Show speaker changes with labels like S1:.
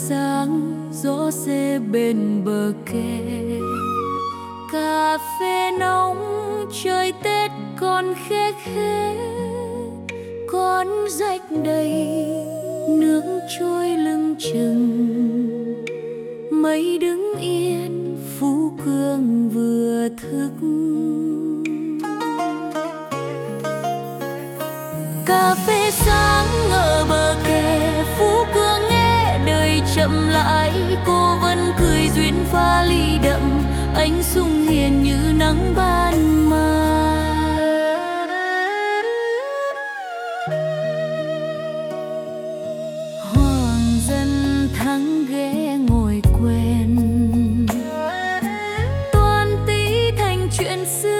S1: sáng, gió rê bên bờ kè. Cà phê nóng, trời Tết còn khê khê, con rách đầy, nước trôi lưng chừng. Mây đứng yên, Phú Cương vừa thức. Cà phê sáng ở bờ kè, Phú Cương nghe đời chậm lại. Cô vẫn cười duyên pha ly đậm, ánh sung hiền như nắng ban mai. Hoàng dân thắng ghé ngồi quên, toan tí thành chuyện xưa.